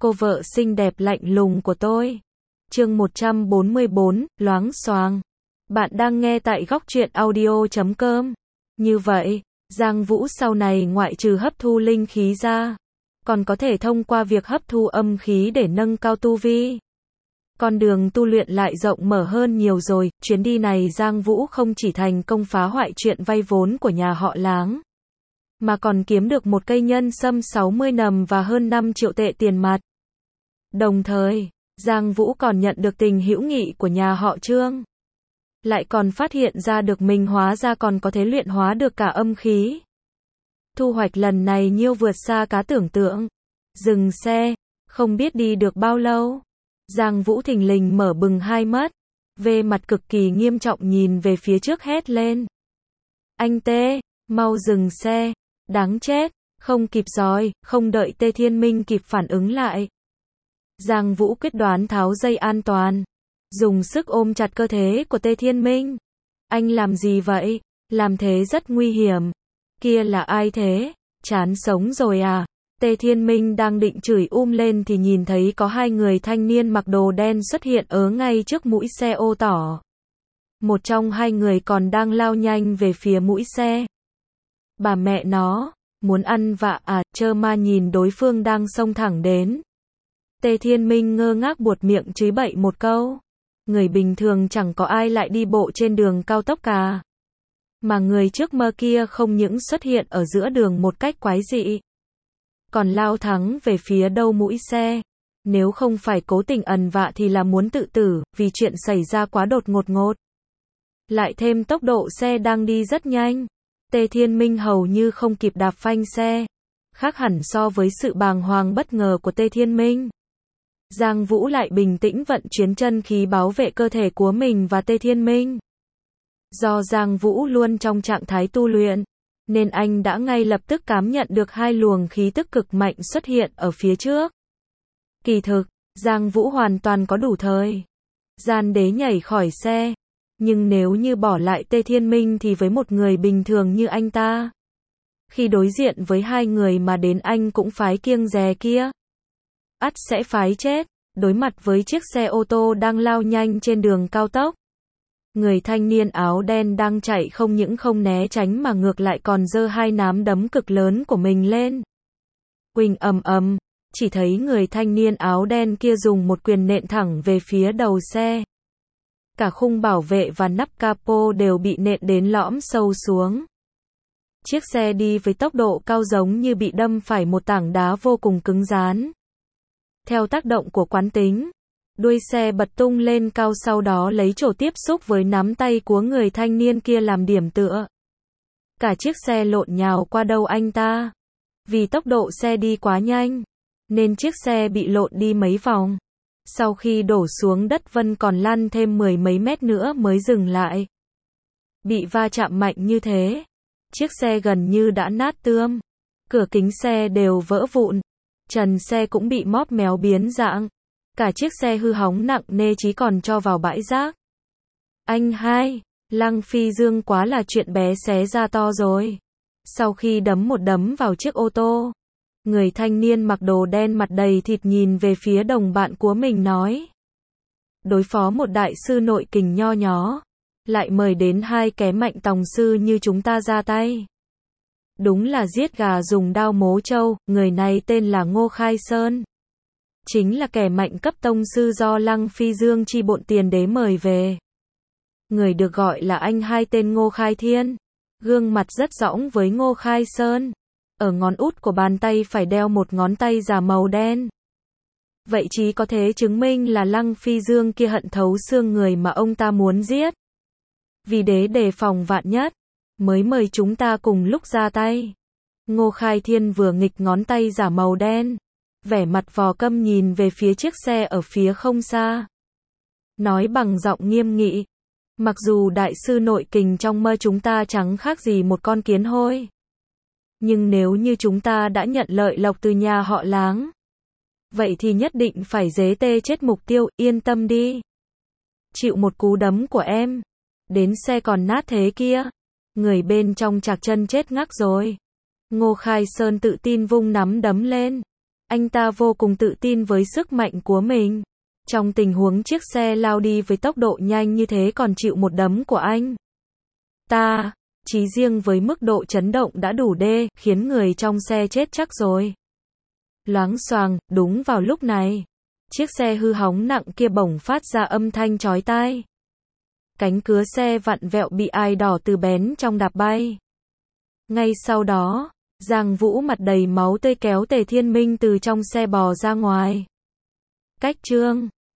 cô vợ xinh đẹp lạnh lùng của tôi. Chương 144, loáng xoáng. Bạn đang nghe tại góc truyện audio.com. Như vậy, Giang Vũ sau này ngoại trừ hấp thu linh khí ra, còn có thể thông qua việc hấp thu âm khí để nâng cao tu vi. Con đường tu luyện lại rộng mở hơn nhiều rồi, chuyến đi này Giang Vũ không chỉ thành công phá hoại chuyện vay vốn của nhà họ Láng, mà còn kiếm được một cây nhân sâm 60 nầm và hơn 5 triệu tệ tiền mặt. Đồng thời, Giang Vũ còn nhận được tình hữu nghị của nhà họ Trương. Lại còn phát hiện ra được mình hóa ra còn có thể luyện hóa được cả âm khí. Thu hoạch lần này nhiêu vượt xa cá tưởng tượng. Dừng xe, không biết đi được bao lâu. Giang Vũ thình lình mở bừng hai mắt, về mặt cực kỳ nghiêm trọng nhìn về phía trước hét lên. Anh Tê, mau dừng xe, đáng chết, không kịp rồi, không đợi Tê Thiên Minh kịp phản ứng lại. Giang Vũ quyết đoán tháo dây an toàn, dùng sức ôm chặt cơ thể của Tê Thiên Minh. Anh làm gì vậy? Làm thế rất nguy hiểm. Kia là ai thế? Chán sống rồi à? Tê Thiên Minh đang định chửi lên thì nhìn thấy có hai người thanh niên mặc đồ đen xuất hiện ở ngay trước mũi xe ô tỏ. Một trong hai người còn đang lao nhanh về phía mũi xe. Bà mẹ nó, muốn ăn vạ à? Trơ ma nhìn đối phương đang xông thẳng đến. Tê Thiên Minh ngơ ngác buột miệng chửi bậy một câu. Người bình thường chẳng có ai lại đi bộ trên đường cao tốc cả. Mà người trước mơ kia không những xuất hiện ở giữa đường một cách quái dị, còn lao thẳng về phía đầu mũi xe. Nếu không phải cố tình ẩn vạ thì là muốn tự tử, vì chuyện xảy ra quá đột ngột. Lại thêm tốc độ xe đang đi rất nhanh. Tê Thiên Minh hầu như không kịp đạp phanh xe. Khác hẳn so với sự bàng hoàng bất ngờ của Tê Thiên Minh. Giang Vũ lại bình tĩnh vận chuyển chân khí bảo vệ cơ thể của mình và Tê Thiên Minh. Do Giang Vũ luôn trong trạng thái tu luyện, nên anh đã ngay lập tức cảm nhận được hai luồng khí tức cực mạnh xuất hiện ở phía trước. Kỳ thực, Giang Vũ hoàn toàn có đủ thời gian để nhảy khỏi xe. Nhưng nếu như bỏ lại Tê Thiên Minh thì với một người bình thường như anh ta, khi đối diện với hai người mà đến anh cũng phái kiêng dè kia, ắt sẽ phái chết. Đối mặt với chiếc xe ô tô đang lao nhanh trên đường cao tốc, người thanh niên áo đen đang chạy không những không né tránh mà ngược lại còn giơ hai nắm đấm cực lớn của mình lên. Huỳnh ầm ầm, chỉ thấy người thanh niên áo đen kia dùng một quyền nện thẳng về phía đầu xe. Cả khung bảo vệ và nắp capo đều bị nện đến lõm sâu xuống. Chiếc xe đi với tốc độ cao giống như bị đâm phải một tảng đá vô cùng cứng rắn. Theo tác động của quán tính, đuôi xe bật tung lên cao, sau đó lấy chỗ tiếp xúc với nắm tay của người thanh niên kia làm điểm tựa. Cả chiếc xe lộn nhào qua đầu anh ta. Vì tốc độ xe đi quá nhanh, nên chiếc xe bị lộn đi mấy vòng. Sau khi đổ xuống đất Vân còn lăn thêm 10 mấy mét nữa mới dừng lại. Bị va chạm mạnh như thế, chiếc xe gần như đã nát tươm. Cửa kính xe đều vỡ vụn. Trần xe cũng bị móp méo biến dạng. Cả chiếc xe hư hỏng nặng nề chí còn cho vào bãi rác. Anh hai, Lăng Phi Dương quá là chuyện bé xé ra to rồi. Sau khi đấm một đấm vào chiếc ô tô, người thanh niên mặc đồ đen mặt đầy thịt nhìn về phía đồng bạn của mình nói. Đối phó một đại sư nội kình nho nhó, lại mời đến hai kẻ mạnh tòng sư như chúng ta ra tay. Đúng là giết gà dùng đao mố trâu. Người này tên là Ngô Khai Sơn, chính là kẻ mạnh cấp tông sư do Lăng Phi Dương chi bộn tiền đế mời về. Người được gọi là anh hai tên Ngô Khai Thiên, gương mặt rất rõng với Ngô Khai Sơn. Ở ngón út của bàn tay phải đeo một ngón tay giả màu đen. Vậy chí có thể chứng minh là Lăng Phi Dương kia hận thấu xương người mà ông ta muốn giết. Vì đế đề phòng vạn nhất, mới mời chúng ta cùng lúc ra tay. Ngô Khai Thiên vừa nghịch ngón tay giả màu đen, vẻ mặt vò câm nhìn về phía chiếc xe ở phía không xa. Nói bằng giọng nghiêm nghị. Mặc dù đại sư nội kình trong mơ chúng ta chẳng khác gì một con kiến hôi, nhưng nếu như chúng ta đã nhận lợi lộc từ nhà họ Láng, vậy thì nhất định phải dế tê chết mục tiêu, yên tâm đi. Chịu một cú đấm của em, đến xe còn nát thế kia, người bên trong chạc chân chết ngắc rồi. Ngô Khai Sơn tự tin vung nắm đấm lên. Anh ta vô cùng tự tin với sức mạnh của mình. Trong tình huống chiếc xe lao đi với tốc độ nhanh như thế còn chịu một đấm của anh ta, chỉ riêng với mức độ chấn động đã đủ khiến người trong xe chết chắc rồi. Loáng xoàng, đúng vào lúc này, chiếc xe hư hỏng nặng kia bỗng phát ra âm thanh chói tai. Cánh cửa xe vặn vẹo bị ai đỏ từ bén trong đạp bay. Ngay sau đó, Giang Vũ mặt đầy máu tươi kéo Tề Thiên Minh từ trong xe bò ra ngoài. Cách chương